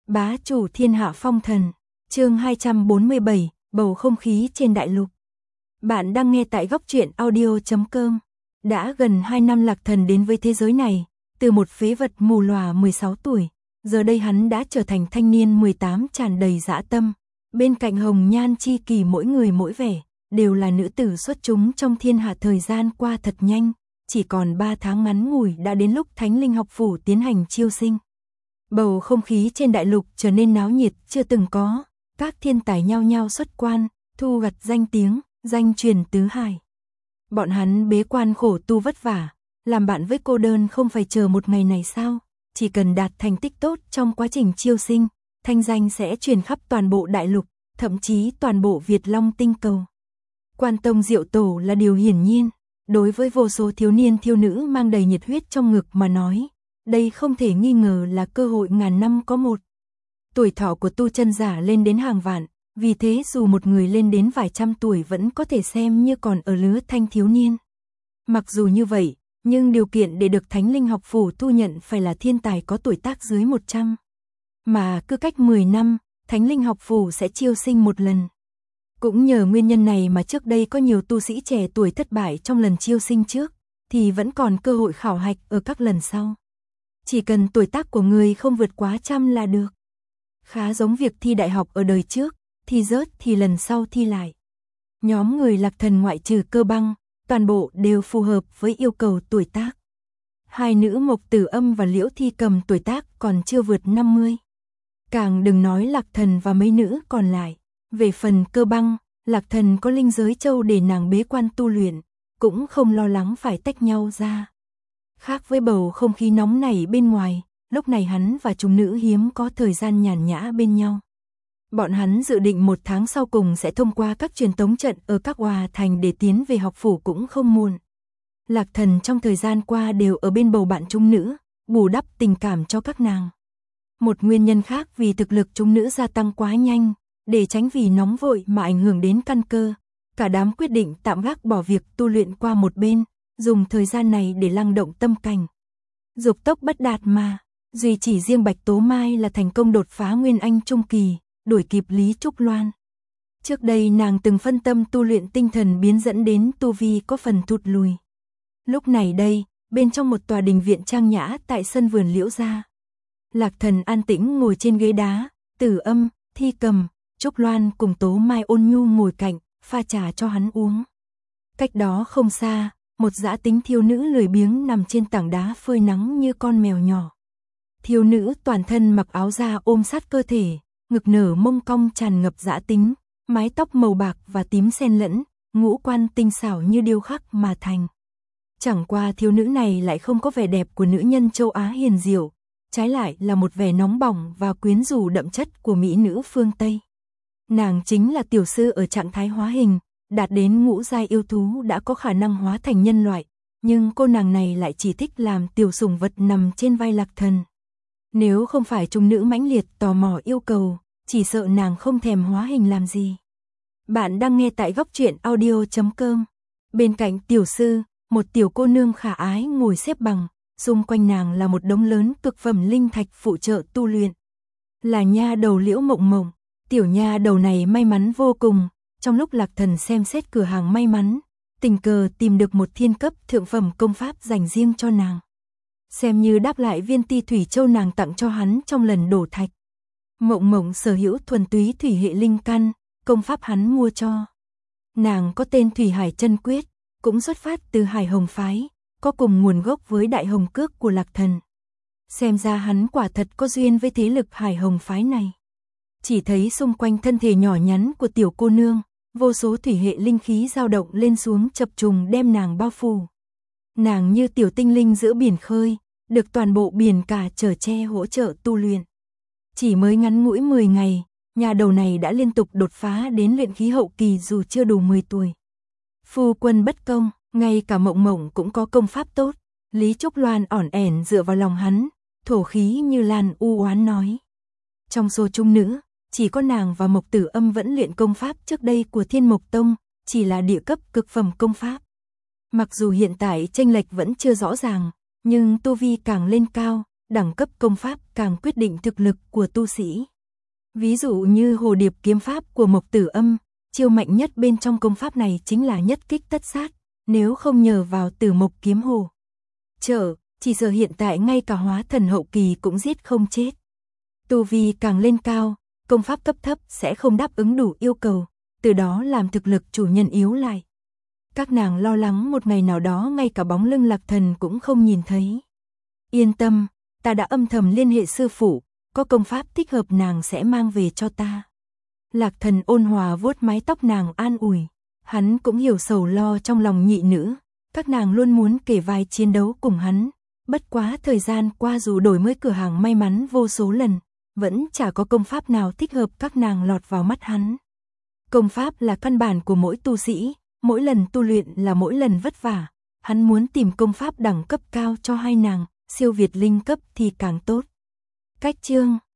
Bá chủ thiên hạ phong thần, chương 247, bầu không khí trên đại lục. Bạn đang nghe tại góc truyện audio.com. Đã gần 2 năm Lạc Thần đến với thế giới này, từ một phế vật mù lòa 16 tuổi, giờ đây hắn đã trở thành thanh niên 18 tràn đầy dã tâm. Bên cạnh hồng nhan chi kỳ mỗi người mỗi vẻ, đều là nữ tử xuất chúng trong thiên hạ. Thời gian qua thật nhanh, chỉ còn 3 tháng ngắn ngủi đã đến lúc Thánh Linh học phủ tiến hành chiêu sinh. Bầu không khí trên đại lục trở nên náo nhiệt chưa từng có, các thiên tài nhao nhao xuất quan, thu gặt danh tiếng, danh truyền tứ hải. Bọn hắn bế quan khổ tu vất vả, làm bạn với cô đơn không phải chờ một ngày này sao? Chỉ cần đạt thành tích tốt trong quá trình chiêu sinh, thanh danh sẽ truyền khắp toàn bộ đại lục, thậm chí toàn bộ Việt Long tinh cầu. Quan tông diệu tổ là điều hiển nhiên, đối với vô số thiếu niên thiếu nữ mang đầy nhiệt huyết trong ngực mà nói, đây không thể nghi ngờ là cơ hội ngàn năm có một. Tuổi thọ của tu chân giả lên đến hàng vạn, vì thế dù một người lên đến vài trăm tuổi vẫn có thể xem như còn ở lứa thanh thiếu niên. Mặc dù như vậy, nhưng điều kiện để được Thánh Linh học phủ thu nhận phải là thiên tài có tuổi tác dưới 100. Mà cứ cách 10 năm, Thánh Linh học phủ sẽ chiêu sinh một lần. Cũng nhờ nguyên nhân này mà trước đây có nhiều tu sĩ trẻ tuổi thất bại trong lần chiêu sinh trước, thì vẫn còn cơ hội khảo hạch ở các lần sau. Chỉ cần tuổi tác của người không vượt quá 100 là được. Khá giống việc thi đại học ở đời trước, thi rớt thì lần sau thi lại. Nhóm người Lạc Thần ngoại trừ Cơ Băng, toàn bộ đều phù hợp với yêu cầu tuổi tác. Hai nữ Mộc Tử Âm và Liễu Thi Cầm tuổi tác còn chưa vượt 50. Càng đừng nói Lạc Thần và mấy nữ còn lại. Về phần Cơ Băng, Lạc Thần có linh giới châu để nàng bế quan tu luyện, cũng không lo lắng phải tách nhau ra. Khác với bầu không khí nóng nảy bên ngoài, lúc này hắn và chúng nữ hiếm có thời gian nhàn nhã bên nhau. Bọn hắn dự định 1 tháng sau cùng sẽ thông qua các truyền tống trận ở các hòa thành để tiến về học phủ cũng không muộn. Lạc Thần trong thời gian qua đều ở bên bầu bạn chúng nữ, bù đắp tình cảm cho các nàng. Một nguyên nhân khác vì thực lực chúng nữ gia tăng quá nhanh, để tránh vì nóng vội mà ảnh hưởng đến căn cơ, cả đám quyết định tạm gác bỏ việc tu luyện qua một bên, dùng thời gian này để lăng động tâm cảnh. Dục tốc bất đạt mà, duy chỉ riêng Bạch Tố Mai là thành công đột phá Nguyên Anh trung kỳ, đuổi kịp Lý Trúc Loan. Trước đây nàng từng phân tâm tu luyện tinh thần biến dẫn đến tu vi có phần thụt lùi. Lúc này đây, bên trong một tòa đình viện trang nhã tại sân vườn Liễu gia, Lạc Thần an tĩnh ngồi trên ghế đá, Tử Âm, Thi Cầm, Trúc Loan cùng Tố Mai ôn nhu ngồi cạnh, pha trà cho hắn uống. Cách đó không xa, một dã tính thiếu nữ lười biếng nằm trên tảng đá phơi nắng như con mèo nhỏ. Thiếu nữ toàn thân mặc áo da ôm sát cơ thể, ngực nở mông cong tràn ngập dã tính, mái tóc màu bạc và tím xen lẫn, ngũ quan tinh xảo như điêu khắc mà thành. Chẳng qua thiếu nữ này lại không có vẻ đẹp của nữ nhân châu Á hiền diệu, trái lại là một vẻ nóng bỏng và quyến rũ đậm chất của mỹ nữ phương Tây. Nàng chính là tiểu sư ở trạng thái hóa hình, đạt đến ngũ giai yêu thú đã có khả năng hóa thành nhân loại, nhưng cô nàng này lại chỉ thích làm tiểu sủng vật nằm trên vai Lạc Thần. Nếu không phải chúng nữ mãnh liệt tò mò yêu cầu, chỉ sợ nàng không thèm hóa hình làm gì. Bạn đang nghe tại góc truyện audio.com. Bên cạnh tiểu sư, một tiểu cô nương khả ái ngồi xếp bằng, xung quanh nàng là một đống lớn cực phẩm linh thạch phụ trợ tu luyện. Là nha đầu Liễu Mộng Mộng, tiểu nha đầu này may mắn vô cùng, trong lúc Lạc Thần xem xét cửa hàng may mắn, tình cờ tìm được một thiên cấp thượng phẩm công pháp dành riêng cho nàng. Xem như đáp lại viên ti thủy châu nàng tặng cho hắn trong lần đổ thạch. Mộng Mộng sở hữu thuần túy thủy hệ linh căn, công pháp hắn mua cho. Nàng có tên Thủy Hải Chân Quyết, cũng xuất phát từ Hải Hồng phái, có cùng nguồn gốc với Đại Hồng Cước của Lạc Thần. Xem ra hắn quả thật có duyên với thế lực Hải Hồng phái này. Chỉ thấy xung quanh thân thể nhỏ nhắn của tiểu cô nương, vô số thủy hệ linh khí dao động lên xuống chập trùng đem nàng bao phủ. Nàng như tiểu tinh linh giữa biển khơi, được toàn bộ biển cả chở che hỗ trợ tu luyện. Chỉ mới ngắn ngủi 10 ngày, nhà đầu này đã liên tục đột phá đến luyện khí hậu kỳ dù chưa đủ 10 tuổi. Phu quân bất công, ngay cả Mộng Mộng cũng có công pháp tốt. Lý Trúc Loan ỏn ẻn dựa vào lòng hắn, thổ khí như lan u oán nói. Trong số chúng nữ, chỉ có nàng và Mộc Tử Âm vẫn luyện công pháp trước đây của Thiên Mộc Tông, chỉ là địa cấp cực phẩm công pháp. Mặc dù hiện tại chênh lệch vẫn chưa rõ ràng, nhưng tu vi càng lên cao, đẳng cấp công pháp càng quyết định thực lực của tu sĩ. Ví dụ như Hồ Điệp kiếm pháp của Mộc Tử Âm, chiêu mạnh nhất bên trong công pháp này chính là nhất kích tất sát, nếu không nhờ vào Tử Mộc kiếm hồ trợ, chỉ sợ hiện tại ngay cả hóa thần hậu kỳ cũng giết không chết. Tu vi càng lên cao, công pháp cấp thấp sẽ không đáp ứng đủ yêu cầu, từ đó làm thực lực chủ nhân yếu lại. Các nàng lo lắng một ngày nào đó ngay cả bóng lưng Lạc Thần cũng không nhìn thấy. Yên tâm, ta đã âm thầm liên hệ sư phụ, có công pháp thích hợp nàng sẽ mang về cho ta. Lạc Thần ôn hòa vuốt mái tóc nàng an ủi, hắn cũng hiểu sầu lo trong lòng nhị nữ, các nàng luôn muốn kể vai chiến đấu cùng hắn, bất quá thời gian qua dù đổi mới cửa hàng may mắn vô số lần, vẫn chả có công pháp nào thích hợp các nàng lọt vào mắt hắn. Công pháp là căn bản của mỗi tu sĩ, mỗi lần tu luyện là mỗi lần vất vả, hắn muốn tìm công pháp đẳng cấp cao cho hai nàng, siêu việt linh cấp thì càng tốt. Cách chương